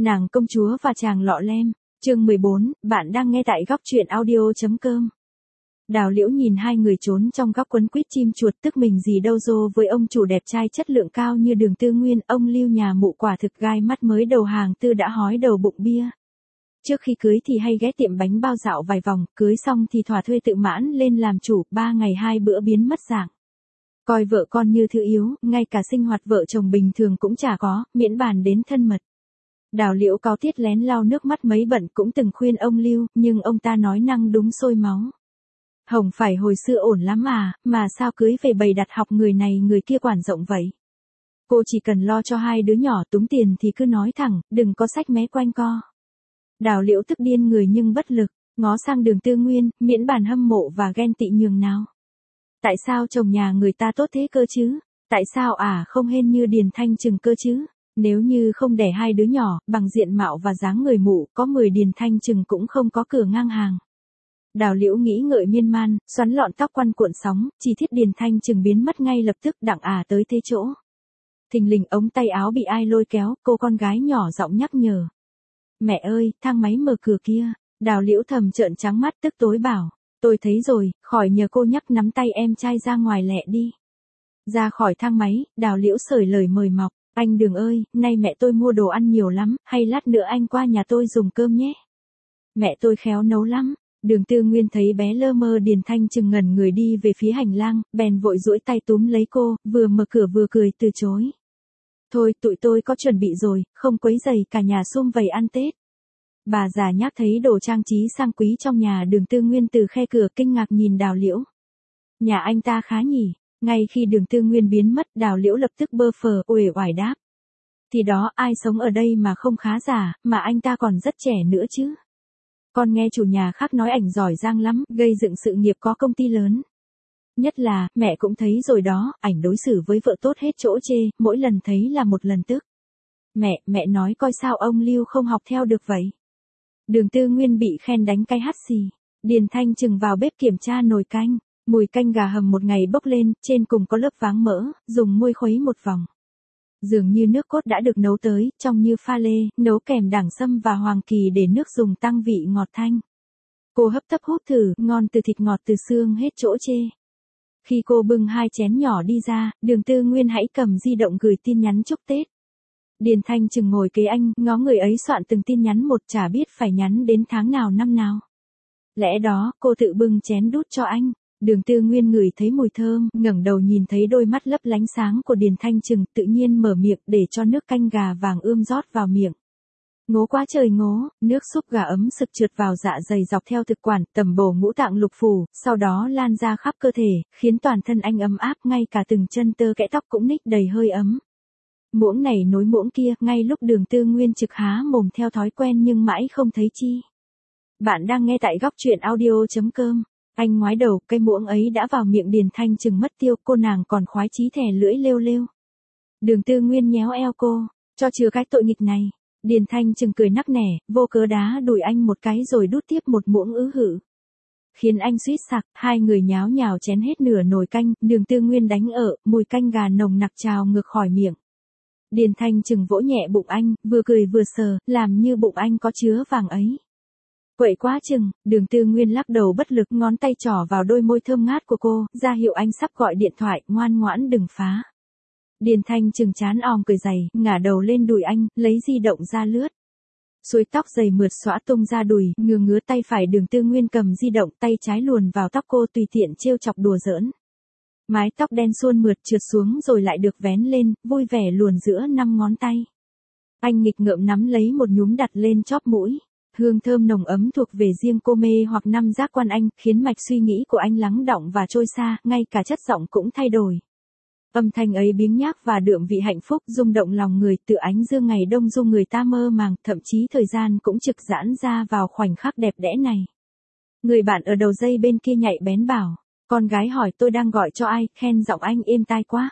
Nàng công chúa và chàng lọ lem, chương 14, bạn đang nghe tại góc truyện audio.com. Đào Liễu nhìn hai người trốn trong góc quấn quýt chim chuột tức mình gì đâu dô với ông chủ đẹp trai chất lượng cao như Đường Tư Nguyên, ông Lưu nhà mụ quả thực gai mắt mới đầu hàng tư đã hói đầu bụng bia. Trước khi cưới thì hay ghé tiệm bánh bao dạo vài vòng, cưới xong thì thỏa thuê tự mãn lên làm chủ, 3 ngày 2 bữa biến mất dạng. Coi vợ con như thứ yếu, ngay cả sinh hoạt vợ chồng bình thường cũng chả có, miễn bàn đến thân mật. Đào Liễu cáu tiết lén lau nước mắt mấy bận cũng từng khuyên ông Lưu, nhưng ông ta nói năng đúng sôi máu. Hồng phải hồi xưa ổn lắm mà sao cưới về bày đặt học người này người kia quản rộng vậy. Cô chỉ cần lo cho hai đứa nhỏ túng tiền thì cứ nói thẳng, đừng có sách mé quanh co. Đào Liễu tức điên người nhưng bất lực, ngó sang Đường Tư Nguyên, miễn bàn hâm mộ và ghen tị nhường nào. Tại sao chồng nhà người ta tốt thế cơ chứ? Tại sao không hên như Điền Thanh Trừng cơ chứ? Nếu như không đẻ hai đứa nhỏ, bằng diện mạo và dáng người mụ, có 10 Điền Thanh Trừng cũng không có cửa ngang hàng. Đào Liễu nghĩ ngợi miên man, xoắn lọn tóc quăn cuộn sóng, chỉ thiết Điền Thanh Trừng biến mất ngay lập tức đặng tới thế chỗ. Thình lình ống tay áo bị ai lôi kéo, cô con gái nhỏ giọng nhắc nhở. Mẹ ơi, thang máy mở cửa kia. Đào Liễu thầm trợn trắng mắt tức tối bảo. Tôi thấy rồi, khỏi nhờ cô nhắc nắm tay em trai ra ngoài lẹ đi. Ra khỏi thang máy, Đào Liễu sởi lời mời mọc. Anh Đường ơi, nay mẹ tôi mua đồ ăn nhiều lắm, hay lát nữa anh qua nhà tôi dùng cơm nhé. Mẹ tôi khéo nấu lắm. Đường Tư Nguyên thấy bé lơ mơ Điền Thanh Trừng ngẩn người đi về phía hành lang, bèn vội duỗi tay túm lấy cô, vừa mở cửa vừa cười từ chối. Thôi, tụi tôi có chuẩn bị rồi, không quấy rầy cả nhà sum vầy ăn Tết. Bà già nhác thấy đồ trang trí sang quý trong nhà Đường Tư Nguyên từ khe cửa kinh ngạc nhìn Đào Liễu. Nhà anh ta khá nhỉ. Ngay khi Đường Tư Nguyên biến mất, Đào Liễu lập tức bơ phờ uể oải đáp. Thì đó, ai sống ở đây mà không khá giả, mà anh ta còn rất trẻ nữa chứ. Con nghe chủ nhà khác nói ảnh giỏi giang lắm, gây dựng sự nghiệp có công ty lớn. Nhất là, mẹ cũng thấy rồi đó, ảnh đối xử với vợ tốt hết chỗ chê, mỗi lần thấy là một lần tức. Mẹ nói coi sao ông Lưu không học theo được vậy. Đường Tư Nguyên bị khen đánh cái hắt xì. Điền Thanh Trừng vào bếp kiểm tra nồi canh. Mùi canh gà hầm một ngày bốc lên, trên cùng có lớp váng mỡ, dùng muôi khuấy một vòng. Dường như nước cốt đã được nấu tới, trông như pha lê, nấu kèm đẳng sâm và hoàng kỳ để nước dùng tăng vị ngọt thanh. Cô hấp tấp hút thử, ngon từ thịt ngọt từ xương hết chỗ chê. Khi cô bưng 2 chén nhỏ đi ra, Đường Tư Nguyên hãy cầm di động gửi tin nhắn chúc Tết. Điền Thanh Trừng ngồi kế anh, ngó người ấy soạn từng tin nhắn một chả biết phải nhắn đến tháng nào năm nào. Lẽ đó, cô tự bưng chén đút cho anh. Đường Tư Nguyên ngửi thấy mùi thơm, ngẩng đầu nhìn thấy đôi mắt lấp lánh sáng của Điền Thanh Trừng, tự nhiên mở miệng để cho nước canh gà vàng ươm rót vào miệng. Ngố quá trời ngố, nước súp gà ấm sực trượt vào dạ dày dọc theo thực quản, tầm bổ ngũ tạng lục phủ, sau đó lan ra khắp cơ thể, khiến toàn thân anh ấm áp, ngay cả từng chân tơ kẽ tóc cũng ních đầy hơi ấm. Muỗng này nối muỗng kia, ngay lúc Đường Tư Nguyên trực há mồm theo thói quen nhưng mãi không thấy chi. Bạn đang nghe tại góc truyện audio.com. Anh ngoái đầu, cây muỗng ấy đã vào miệng Điền Thanh Trừng mất tiêu, cô nàng còn khoái chí thè lưỡi lêu lêu. Đường Tư Nguyên nhéo eo cô, cho chừa cái tội nghịch này. Điền Thanh Trừng cười nắc nẻ, vô cớ đá đùi anh một cái rồi đút tiếp một muỗng hử. Khiến anh suýt sặc, hai người nháo nhào chén hết nửa nồi canh, Đường Tư Nguyên đánh mùi canh gà nồng nặc trào ngược khỏi miệng. Điền Thanh Trừng vỗ nhẹ bụng anh, vừa cười vừa sờ, làm như bụng anh có chứa vàng ấy. Quậy quá chừng, Đường Tư Nguyên lắc đầu bất lực, ngón tay trỏ vào đôi môi thơm ngát của cô, ra hiệu anh sắp gọi điện thoại, ngoan ngoãn đừng phá. Điền Thanh Trừng chán òm cười dày, ngả đầu lên đùi anh, lấy di động ra lướt. Suối tóc dày mượt xõa tung ra đùi, ngứa tay phải Đường Tư Nguyên cầm di động, tay trái luồn vào tóc cô tùy tiện trêu chọc đùa giỡn. Mái tóc đen suôn mượt trượt xuống rồi lại được vén lên, vui vẻ luồn giữa 5 ngón tay. Anh nghịch ngợm nắm lấy một nhúm đặt lên chóp mũi. Hương thơm nồng ấm thuộc về riêng cô mê hoặc 5 giác quan anh, khiến mạch suy nghĩ của anh lắng đọng và trôi xa, ngay cả chất giọng cũng thay đổi. Âm thanh ấy biếng nhác và đượm vị hạnh phúc, rung động lòng người, tựa ánh dương ngày đông dung người ta mơ màng, thậm chí thời gian cũng trực giãn ra vào khoảnh khắc đẹp đẽ này. Người bạn ở đầu dây bên kia nhạy bén bảo, con gái hỏi tôi đang gọi cho ai, khen giọng anh êm tai quá.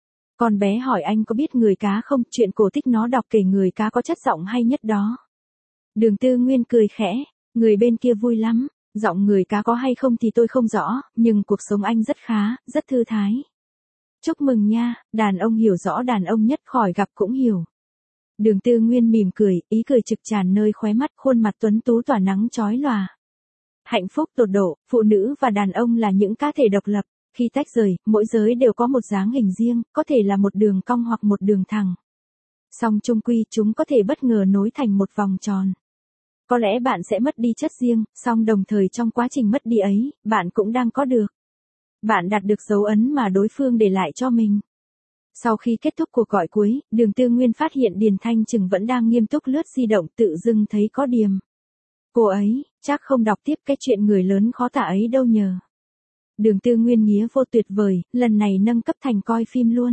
Con bé hỏi anh có biết người cá không, chuyện cổ tích nó đọc kể người cá có chất giọng hay nhất đó. Đường Tư Nguyên cười khẽ, người bên kia vui lắm, giọng người cá có hay không thì tôi không rõ, nhưng cuộc sống anh rất khá, rất thư thái. Chúc mừng nha, đàn ông hiểu rõ đàn ông nhất khỏi gặp cũng hiểu. Đường Tư Nguyên mỉm cười, ý cười trực tràn nơi khóe mắt, khuôn mặt tuấn tú tỏa nắng chói lòa. Hạnh phúc tột độ, phụ nữ và đàn ông là những cá thể độc lập, khi tách rời, mỗi giới đều có một dáng hình riêng, có thể là một đường cong hoặc một đường thẳng. Song chung quy chúng có thể bất ngờ nối thành một vòng tròn. Có lẽ bạn sẽ mất đi chất riêng, song đồng thời trong quá trình mất đi ấy, bạn cũng đang có được. Bạn đạt được dấu ấn mà đối phương để lại cho mình. Sau khi kết thúc cuộc gọi cuối, Đường Tư Nguyên phát hiện Điền Thanh Trừng vẫn đang nghiêm túc lướt di động, tự dưng thấy có điềm. Cô ấy, chắc không đọc tiếp cái chuyện người lớn khó tả ấy đâu nhờ. Đường Tư Nguyên nghía vô tuyệt vời, lần này nâng cấp thành coi phim luôn.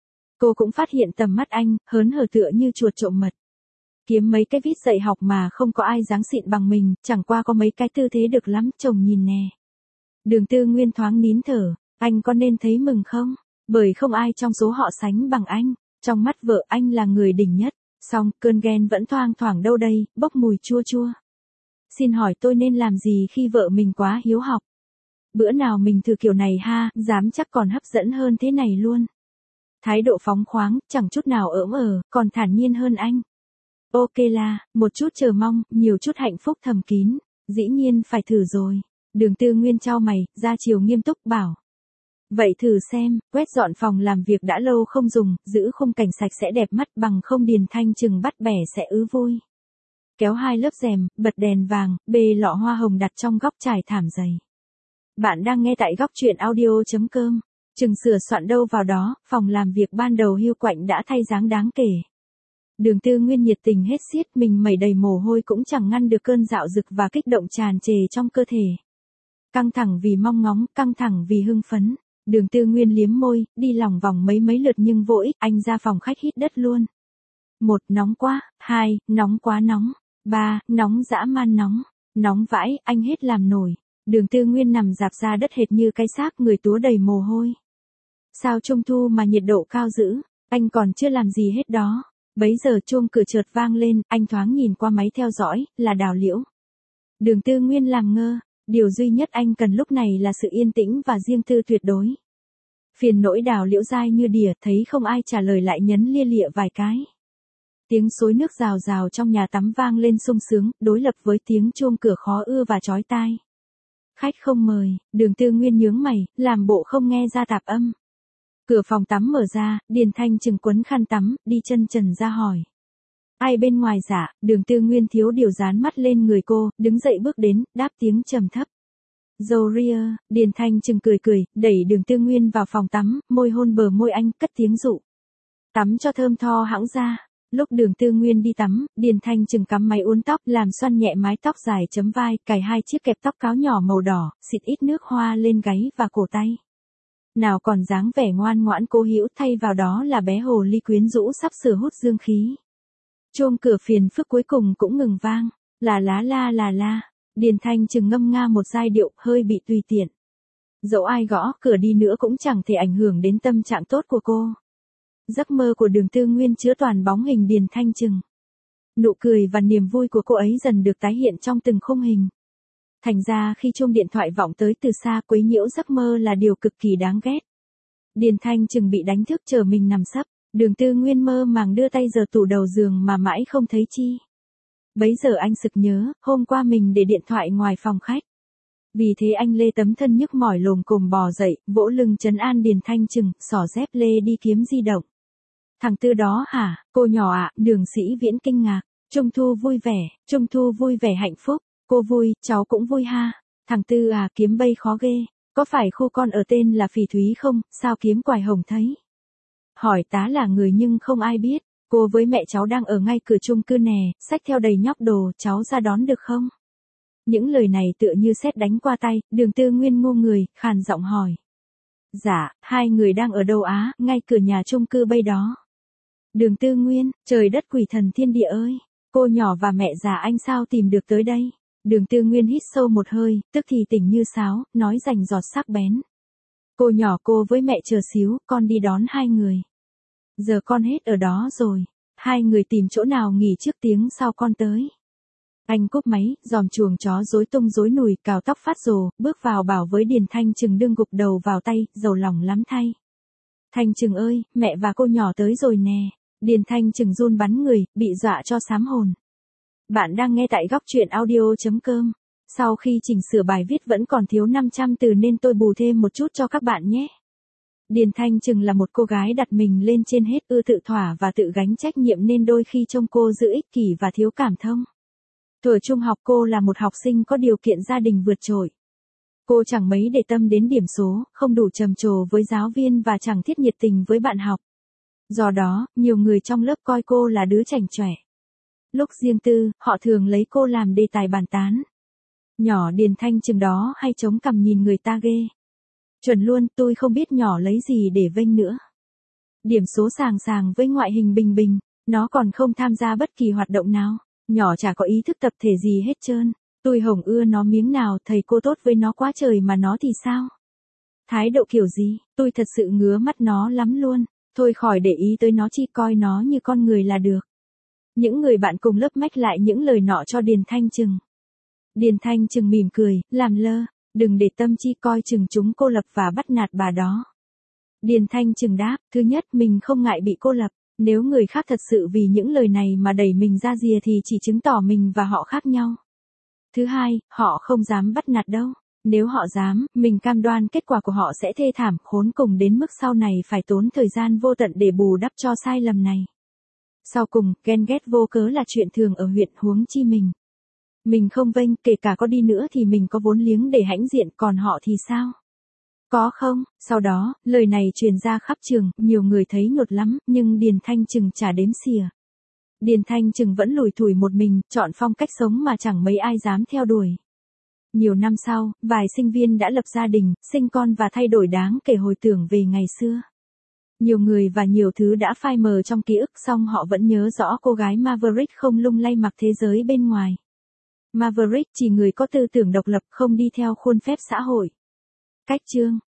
Cô cũng phát hiện tầm mắt anh, hớn hở tựa như chuột trộm mật. Kiếm mấy cái vít dạy học mà không có ai dáng xịn bằng mình, chẳng qua có mấy cái tư thế được lắm, chồng nhìn nè. Đường Tư Nguyên thoáng nín thở, anh có nên thấy mừng không? Bởi không ai trong số họ sánh bằng anh, trong mắt vợ anh là người đỉnh nhất, song cơn ghen vẫn thoang thoảng đâu đây, bốc mùi chua chua. Xin hỏi tôi nên làm gì khi vợ mình quá hiếu học? Bữa nào mình thử kiểu này ha, dám chắc còn hấp dẫn hơn thế này luôn. Thái độ phóng khoáng, chẳng chút nào còn thản nhiên hơn anh. Ok là, một chút chờ mong, nhiều chút hạnh phúc thầm kín, dĩ nhiên phải thử rồi. Đường Tư Nguyên chau mày, ra chiều nghiêm túc bảo. Vậy thử xem, quét dọn phòng làm việc đã lâu không dùng, giữ khung cảnh sạch sẽ đẹp mắt, bằng không Điền Thanh Trừng bắt bẻ sẽ ứ vui. Kéo 2 lớp rèm, bật đèn vàng, bê lọ hoa hồng đặt trong góc trải thảm dày. Bạn đang nghe tại góc truyện audio.com. Chừng sửa soạn đâu vào đó, phòng làm việc ban đầu hiu quạnh đã thay dáng đáng kể. Đường Tư Nguyên nhiệt tình hết xiết, mình mẩy đầy mồ hôi cũng chẳng ngăn được cơn dạo dực và kích động tràn trề trong cơ thể. Căng thẳng vì mong ngóng, căng thẳng vì hưng phấn. Đường Tư Nguyên liếm môi, đi lòng vòng mấy lượt nhưng vô ích, anh ra phòng khách hít đất luôn. 1. Nóng quá. 2. Nóng quá nóng. 3. Nóng dã man nóng. Nóng vãi, anh hết làm nổi. Đường Tư Nguyên nằm rạp ra đất hệt như cái xác, người túa đầy mồ hôi. Sao trung thu mà nhiệt độ cao dữ, anh còn chưa làm gì hết đó. Bấy giờ chuông cửa chợt vang lên, anh thoáng nhìn qua máy theo dõi, là Đào Liễu. Đường Tư Nguyên làm ngơ, điều duy nhất anh cần lúc này là sự yên tĩnh và riêng tư tuyệt đối. Phiền nỗi Đào Liễu dai như đỉa, thấy không ai trả lời lại nhấn lia lịa vài cái. Tiếng xối nước rào rào trong nhà tắm vang lên sung sướng, đối lập với tiếng chuông cửa khó ưa và chói tai. Khách không mời, Đường Tư Nguyên nhướng mày, làm bộ không nghe ra tạp âm. Cửa phòng tắm mở ra, Điền Thanh Trừng quấn khăn tắm, đi chân trần ra hỏi. Ai bên ngoài dạ? Đường Tư Nguyên thiếu điều dán mắt lên người cô, đứng dậy bước đến, đáp tiếng trầm thấp. Gloria, Điền Thanh Trừng cười, đẩy Đường Tư Nguyên vào phòng tắm, môi hôn bờ môi anh, cất tiếng dụ. Tắm cho thơm tho hãng ra. Lúc Đường Tư Nguyên đi tắm, Điền Thanh Trừng cắm máy uốn tóc, làm xoăn nhẹ mái tóc dài chấm vai, cài 2 chiếc kẹp tóc cáo nhỏ màu đỏ, xịt ít nước hoa lên gáy và cổ tay. Nào còn dáng vẻ ngoan ngoãn cố hữu, thay vào đó là bé hồ ly quyến rũ sắp sửa hút dương khí. Chuông cửa phiền phức cuối cùng cũng ngừng vang, là la. Điền Thanh Trừng ngâm nga một giai điệu, hơi bị tùy tiện. Dẫu ai gõ cửa đi nữa cũng chẳng thể ảnh hưởng đến tâm trạng tốt của cô. Giấc mơ của Đường Tư Nguyên chứa toàn bóng hình Điền Thanh Trừng. Nụ cười và niềm vui của cô ấy dần được tái hiện trong từng khung hình. Thành ra khi chuông điện thoại vọng tới từ xa, quấy nhiễu giấc mơ là điều cực kỳ đáng ghét. Điền Thanh Trừng bị đánh thức chờ mình nằm sấp, Đường Tư Nguyên mơ màng đưa tay giở tủ đầu giường mà mãi không thấy chi. Bấy giờ anh sực nhớ, hôm qua mình để điện thoại ngoài phòng khách. Vì thế anh lê tấm thân nhức mỏi lồm cồm bò dậy, vỗ lưng trấn an Điền Thanh Trừng, xỏ dép lê đi kiếm di động. Thằng Tư đó hả, cô nhỏ ạ? Đường Sĩ Viễn kinh ngạc. Trung thu vui vẻ hạnh phúc. Cô vui, cháu cũng vui ha. Thằng Tư à, kiếm bây khó ghê. Có phải khu con ở tên là Phỉ Thúy không, sao kiếm quài hồng thấy? Hỏi tá là người nhưng không ai biết. Cô với mẹ cháu đang ở ngay cửa chung cư nè, xách theo đầy nhóc đồ, cháu ra đón được không? Những lời này tựa như sét đánh qua tay, Đường Tư Nguyên ngu người, khàn giọng hỏi. Dạ, 2 người đang ở đâu á? Ngay cửa nhà chung cư bây đó. Đường Tư Nguyên, trời đất quỷ thần thiên địa ơi, cô nhỏ và mẹ già anh sao tìm được tới đây? Đường Tư Nguyên hít sâu một hơi, tức thì tỉnh như sáo, nói rành giọt sắc bén. Cô nhỏ, cô với mẹ chờ xíu, con đi đón 2 người. Giờ con hết ở đó rồi, 2 người tìm chỗ nào nghỉ trước, tiếng sau con tới. Anh cúp máy, giòm chuồng chó rối tung rối nùi, cào tóc phát rồ, bước vào bảo với Điền Thanh Trừng đương gục đầu vào tay, giàu lòng lắm thay. Thanh Trừng ơi, mẹ và cô nhỏ tới rồi nè. Điền Thanh Trừng run bắn người, bị dọa cho sám hồn. Bạn đang nghe tại góc truyện audio.com. Sau khi chỉnh sửa bài viết vẫn còn thiếu 500 từ nên tôi bù thêm một chút cho các bạn nhé. Điền Thanh Trừng là một cô gái đặt mình lên trên hết, ưa tự thỏa và tự gánh trách nhiệm nên đôi khi trông cô giữ ích kỷ và thiếu cảm thông. Thuở trung học cô là một học sinh có điều kiện gia đình vượt trội. Cô chẳng mấy để tâm đến điểm số, không đủ trầm trồ với giáo viên và chẳng thiết nhiệt tình với bạn học. Do đó, nhiều người trong lớp coi cô là đứa chảnh chọe. Lúc riêng tư, họ thường lấy cô làm đề tài bàn tán. Nhỏ Điền Thanh Trừng đó hay chống cằm nhìn người ta ghê. Chuẩn luôn, tôi không biết nhỏ lấy gì để vênh nữa. Điểm số sàng sàng với ngoại hình bình bình, nó còn không tham gia bất kỳ hoạt động nào. Nhỏ chả có ý thức tập thể gì hết trơn. Tôi hổng ưa nó miếng nào, thầy cô tốt với nó quá trời mà nó thì sao? Thái độ kiểu gì, tôi thật sự ngứa mắt nó lắm luôn. Thôi khỏi để ý tới nó, chỉ coi nó như con người là được. Những người bạn cùng lớp mách lại những lời nọ cho Điền Thanh Trừng. Điền Thanh Trừng mỉm cười, làm lơ, đừng để tâm, chi coi chừng chúng cô lập và bắt nạt bà đó. Điền Thanh Trừng đáp, thứ nhất mình không ngại bị cô lập, nếu người khác thật sự vì những lời này mà đẩy mình ra rìa thì chỉ chứng tỏ mình và họ khác nhau. Thứ hai, họ không dám bắt nạt đâu. Nếu họ dám, mình cam đoan kết quả của họ sẽ thê thảm khốn cùng đến mức sau này phải tốn thời gian vô tận để bù đắp cho sai lầm này. Sau cùng, ghen ghét vô cớ là chuyện thường ở huyện, huống chi mình. Mình không vênh, kể cả có đi nữa thì mình có vốn liếng để hãnh diện, còn họ thì sao? Có không? Sau đó, lời này truyền ra khắp trường, nhiều người thấy nhột lắm, nhưng Điền Thanh Trừng chả đếm xỉa. Điền Thanh Trừng vẫn lủi thủi một mình, chọn phong cách sống mà chẳng mấy ai dám theo đuổi. Nhiều năm sau, vài sinh viên đã lập gia đình, sinh con và thay đổi đáng kể hồi tưởng về ngày xưa. Nhiều người và nhiều thứ đã phai mờ trong ký ức, song họ vẫn nhớ rõ cô gái Maverick không lung lay mặc thế giới bên ngoài. Maverick chỉ người có tư tưởng độc lập, không đi theo khuôn phép xã hội. Cách chương